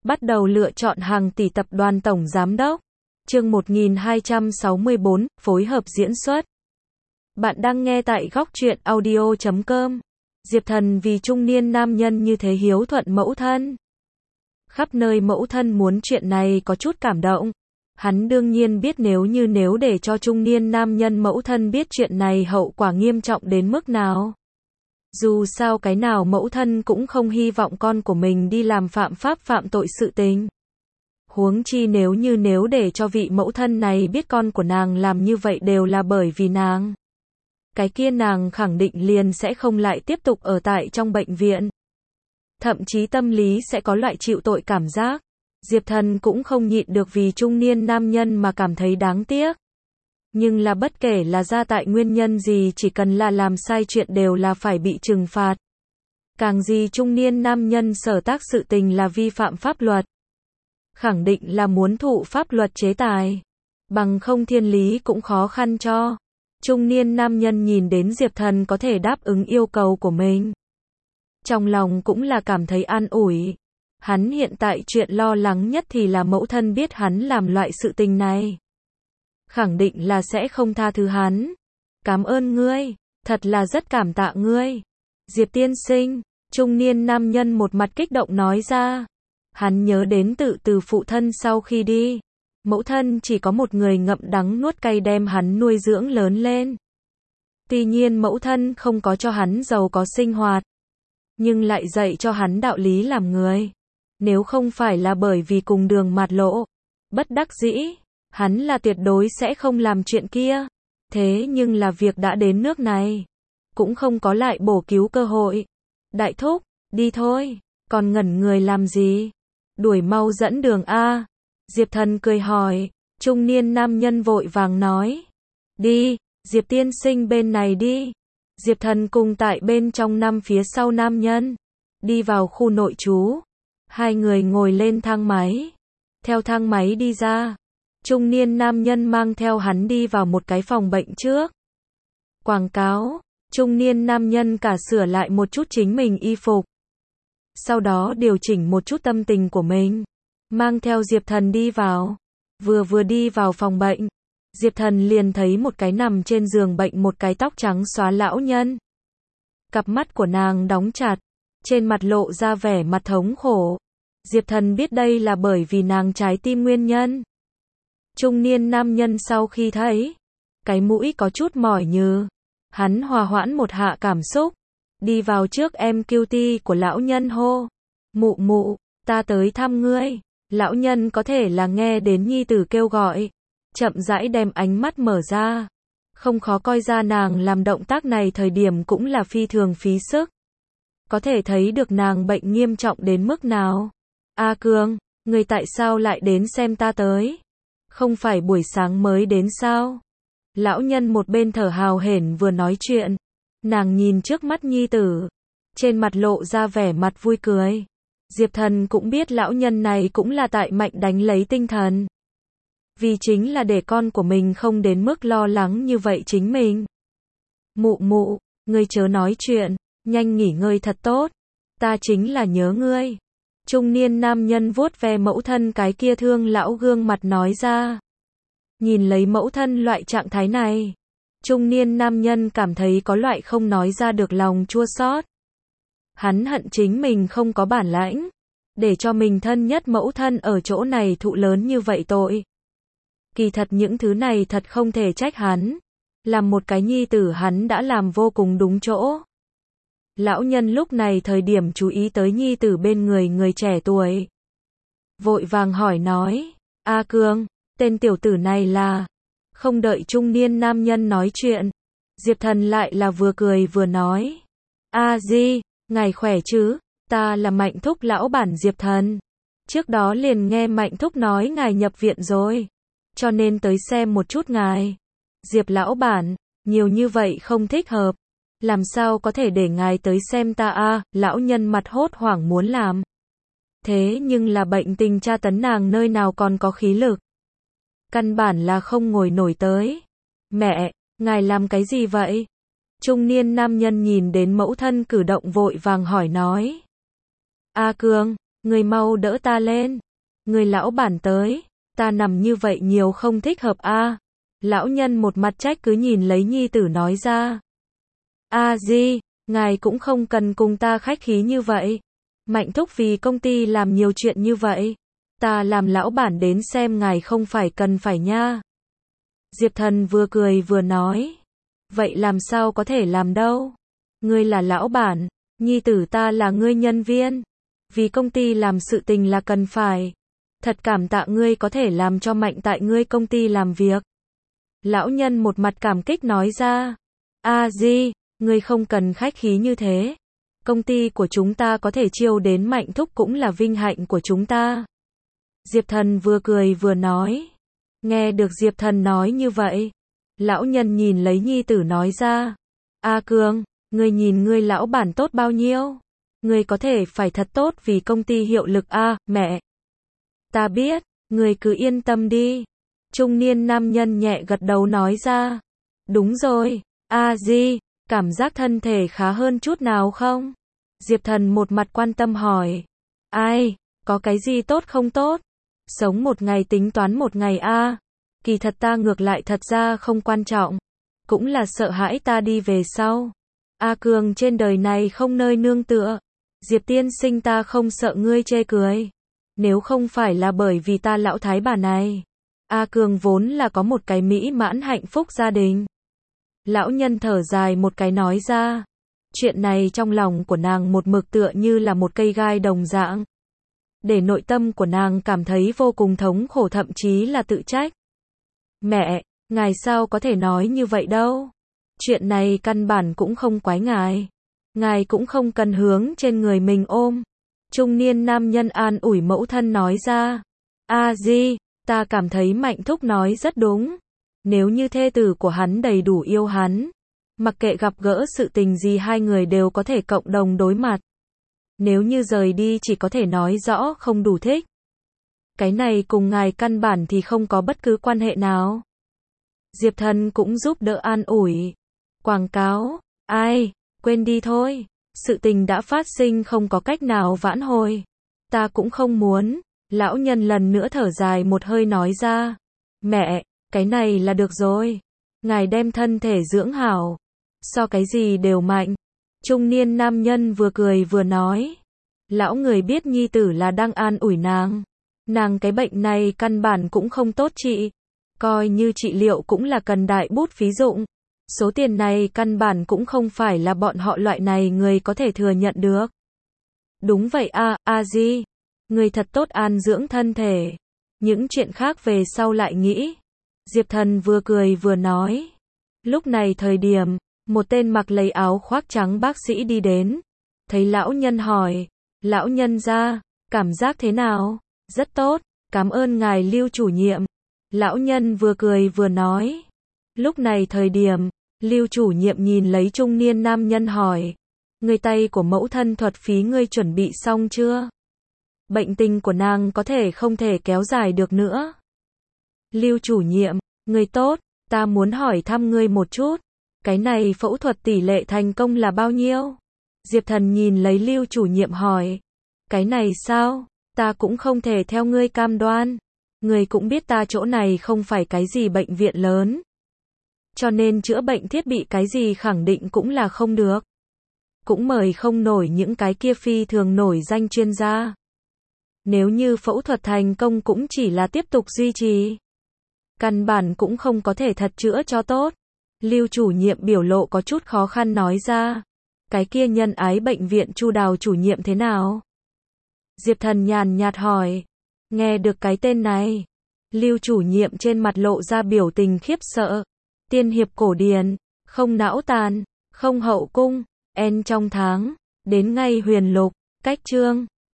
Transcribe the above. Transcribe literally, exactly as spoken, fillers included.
Bắt đầu lựa chọn hàng tỷ tập đoàn tổng giám đốc. Chương một nghìn hai trăm sáu mươi bốn, phối hợp diễn xuất. Bạn đang nghe tại góc truyện audio chấm com. Diệp Thần vì trung niên nam nhân như thế hiếu thuận mẫu thân. Khắp nơi mẫu thân muốn chuyện này có chút cảm động. Hắn đương nhiên biết nếu như nếu để cho trung niên nam nhân mẫu thân biết chuyện này hậu quả nghiêm trọng đến mức nào. Dù sao cái nào mẫu thân cũng không hy vọng con của mình đi làm phạm pháp phạm tội sự tình. Huống chi nếu như nếu để cho vị mẫu thân này biết con của nàng làm như vậy đều là bởi vì nàng. Cái kia nàng khẳng định liền sẽ không lại tiếp tục ở tại trong bệnh viện. Thậm chí tâm lý sẽ có loại chịu tội cảm giác. Diệp Thần cũng không nhịn được vì trung niên nam nhân mà cảm thấy đáng tiếc. Nhưng là bất kể là ra tại nguyên nhân gì chỉ cần là làm sai chuyện đều là phải bị trừng phạt. Càng gì trung niên nam nhân sở tác sự tình là vi phạm pháp luật. Khẳng định là muốn thụ pháp luật chế tài. Bằng không thiên lý cũng khó khăn cho. Trung niên nam nhân nhìn đến Diệp Thần có thể đáp ứng yêu cầu của mình. Trong lòng cũng là cảm thấy an ủi. Hắn hiện tại chuyện lo lắng nhất thì là mẫu thân biết hắn làm loại sự tình này. Khẳng định là sẽ không tha thứ hắn. Cảm ơn ngươi, thật là rất cảm tạ ngươi. Diệp tiên sinh, trung niên nam nhân một mặt kích động nói ra. Hắn nhớ đến tự từ phụ thân sau khi đi. Mẫu thân chỉ có một người ngậm đắng nuốt cay đem hắn nuôi dưỡng lớn lên. Tuy nhiên mẫu thân không có cho hắn giàu có sinh hoạt. Nhưng lại dạy cho hắn đạo lý làm người. Nếu không phải là bởi vì cùng đường mạt lộ. Bất đắc dĩ. Hắn là tuyệt đối sẽ không làm chuyện kia. Thế nhưng là việc đã đến nước này. Cũng không có lại bổ cứu cơ hội. Đại thúc, đi thôi. Còn ngẩn người làm gì? Đuổi mau dẫn đường A. Diệp Thần cười hỏi. Trung niên nam nhân vội vàng nói. Đi, Diệp tiên sinh bên này đi. Diệp Thần cùng tại bên trong năm phía sau nam nhân. Đi vào khu nội trú. Hai người ngồi lên thang máy. Theo thang máy đi ra. Trung niên nam nhân mang theo hắn đi vào một cái phòng bệnh trước. Quảng cáo. Trung niên nam nhân cả sửa lại một chút chính mình y phục. Sau đó điều chỉnh một chút tâm tình của mình. Mang theo Diệp Thần đi vào. Vừa vừa đi vào phòng bệnh. Diệp Thần liền thấy một cái nằm trên giường bệnh một cái tóc trắng xóa lão nhân. Cặp mắt của nàng đóng chặt. Trên mặt lộ ra vẻ mặt thống khổ. Diệp Thần biết đây là bởi vì nàng trái tim nguyên nhân. Trung niên nam nhân sau khi thấy. Cái mũi có chút mỏi nhừ. Hắn hòa hoãn một hạ cảm xúc. Đi vào trước em cutie của lão nhân hô. Mụ mụ, ta tới thăm ngươi. Lão nhân có thể là nghe đến nhi tử kêu gọi. Chậm rãi đem ánh mắt mở ra. Không khó coi ra nàng làm động tác này thời điểm cũng là phi thường phí sức. Có thể thấy được nàng bệnh nghiêm trọng đến mức nào. A Cương, người tại sao lại đến xem ta tới? Không phải buổi sáng mới đến sao? Lão nhân một bên thở hào hển vừa nói chuyện. Nàng nhìn trước mắt nhi tử. Trên mặt lộ ra vẻ mặt vui cười. Diệp Thần cũng biết lão nhân này cũng là tại mạnh đánh lấy tinh thần. Vì chính là để con của mình không đến mức lo lắng như vậy chính mình. Mụ mụ, ngươi chớ nói chuyện, nhanh nghỉ ngơi thật tốt. Ta chính là nhớ ngươi. Trung niên nam nhân vuốt ve mẫu thân cái kia thương lão gương mặt nói ra. Nhìn lấy mẫu thân loại trạng thái này. Trung niên nam nhân cảm thấy có loại không nói ra được lòng chua xót. Hắn hận chính mình không có bản lãnh. Để cho mình thân nhất mẫu thân ở chỗ này thụ lớn như vậy tội. Kỳ thật những thứ này thật không thể trách hắn. Làm một cái nhi tử hắn đã làm vô cùng đúng chỗ. Lão nhân lúc này thời điểm chú ý tới nhi tử bên người người trẻ tuổi. Vội vàng hỏi nói. A Cương, tên tiểu tử này là... Không đợi trung niên nam nhân nói chuyện. Diệp Thần lại là vừa cười vừa nói. A Di, ngài khỏe chứ? Ta là Mạnh Thúc lão bản Diệp Thần. Trước đó liền nghe Mạnh Thúc nói ngài nhập viện rồi. Cho nên tới xem một chút ngài. Diệp lão bản, nhiều như vậy không thích hợp. Làm sao có thể để ngài tới xem ta a? À, lão nhân mặt hốt hoảng muốn làm. Thế nhưng là bệnh tình tra tấn nàng nơi nào còn có khí lực. Căn bản là không ngồi nổi tới. Mẹ, ngài làm cái gì vậy? Trung niên nam nhân nhìn đến mẫu thân cử động vội vàng hỏi nói. A Cương, Người mau đỡ ta lên. Người lão bản tới. Ta nằm như vậy nhiều không thích hợp a. Lão nhân một mặt trách cứ nhìn lấy nhi tử nói ra. A Di, ngài cũng không cần cùng ta khách khí như vậy. Mạnh thúc vì công ty làm nhiều chuyện như vậy. Ta làm lão bản đến xem ngài không phải cần phải nha. Diệp Thần vừa cười vừa nói. Vậy làm sao có thể làm đâu? Ngươi là lão bản, nhi tử ta là ngươi nhân viên. Vì công ty làm sự tình là cần phải. Thật cảm tạ ngươi có thể làm cho Mạnh tại ngươi công ty làm việc. Lão nhân một mặt cảm kích nói ra. A Di, ngươi không cần khách khí như thế. Công ty của chúng ta có thể chiêu đến Mạnh thúc cũng là vinh hạnh của chúng ta. Diệp Thần vừa cười vừa nói. Nghe được Diệp Thần nói như vậy, lão nhân nhìn lấy nhi tử nói ra. A Cường, ngươi nhìn ngươi lão bản tốt bao nhiêu? Ngươi có thể phải thật tốt vì công ty hiệu lực a, mẹ. Ta biết, ngươi cứ yên tâm đi. Trung niên nam nhân nhẹ gật đầu nói ra. Đúng rồi, A Di, cảm giác thân thể khá hơn chút nào không? Diệp Thần một mặt quan tâm hỏi. Ai, có cái gì tốt không tốt? Sống một ngày tính toán một ngày a. Kỳ thật ta ngược lại thật ra không quan trọng. Cũng là sợ hãi ta đi về sau. A Cường trên đời này không nơi nương tựa. Diệp tiên sinh ta không sợ ngươi chê cười. Nếu không phải là bởi vì ta lão thái bà này. A Cường vốn là có một cái mỹ mãn hạnh phúc gia đình. Lão nhân thở dài một cái nói ra. Chuyện này trong lòng của nàng một mực tựa như là một cây gai đồng dạng. Để nội tâm của nàng cảm thấy vô cùng thống khổ thậm chí là tự trách. Mẹ, ngài sao có thể nói như vậy đâu? Chuyện này căn bản cũng không quái ngài. Ngài cũng không cần hướng trên người mình ôm. Trung niên nam nhân an ủi mẫu thân nói ra. A Di, ta cảm thấy Mạnh thúc nói rất đúng. Nếu như thê tử của hắn đầy đủ yêu hắn, mặc kệ gặp gỡ sự tình gì hai người đều có thể cộng đồng đối mặt. Nếu như rời đi chỉ có thể nói rõ không đủ thích. Cái này cùng ngài căn bản thì không có bất cứ quan hệ nào. Diệp Thần cũng giúp đỡ an ủi. Quảng cáo, ai, quên đi thôi. Sự tình đã phát sinh không có cách nào vãn hồi. Ta cũng không muốn. Lão nhân lần nữa thở dài một hơi nói ra. Mẹ, cái này là được rồi. Ngài đem thân thể dưỡng hảo. So cái gì đều mạnh. Trung niên nam nhân vừa cười vừa nói. Lão người biết nhi tử là đang an ủi nàng. Nàng cái bệnh này căn bản cũng không tốt trị. Coi như trị liệu cũng là cần đại bút phí dụng. Số tiền này căn bản cũng không phải là bọn họ loại này người có thể thừa nhận được. Đúng vậy a, A Di. Người thật tốt an dưỡng thân thể. Những chuyện khác về sau lại nghĩ. Diệp Thần vừa cười vừa nói. Lúc này thời điểm, một tên mặc lấy áo khoác trắng bác sĩ đi đến. Thấy lão nhân hỏi. Lão nhân ra, cảm giác thế nào? Rất tốt, cảm ơn ngài Lưu chủ nhiệm. Lão nhân vừa cười vừa nói. Lúc này thời điểm, Lưu chủ nhiệm nhìn lấy trung niên nam nhân hỏi. Người tay của mẫu thân thuật phí ngươi chuẩn bị xong chưa? Bệnh tình của nàng có thể không thể kéo dài được nữa. Lưu chủ nhiệm, người tốt, ta muốn hỏi thăm ngươi một chút. Cái này phẫu thuật tỷ lệ thành công là bao nhiêu? Diệp Thần nhìn lấy Lưu chủ nhiệm hỏi. Cái này sao? Ta cũng không thể theo ngươi cam đoan. Ngươi cũng biết ta chỗ này không phải cái gì bệnh viện lớn. Cho nên chữa bệnh thiết bị cái gì khẳng định cũng là không được. Cũng mời không nổi những cái kia phi thường nổi danh chuyên gia. Nếu như phẫu thuật thành công cũng chỉ là tiếp tục duy trì. Căn bản cũng không có thể thật chữa cho tốt. Lưu chủ nhiệm biểu lộ có chút khó khăn nói ra. Cái kia nhân ái bệnh viện Chu Đào chủ nhiệm thế nào? Diệp Thần nhàn nhạt hỏi. Nghe được cái tên này. Lưu chủ nhiệm trên mặt lộ ra biểu tình khiếp sợ. Tiên hiệp cổ điển, không não tàn, không hậu cung, en trong tháng, đến ngay huyền lục, cách chương.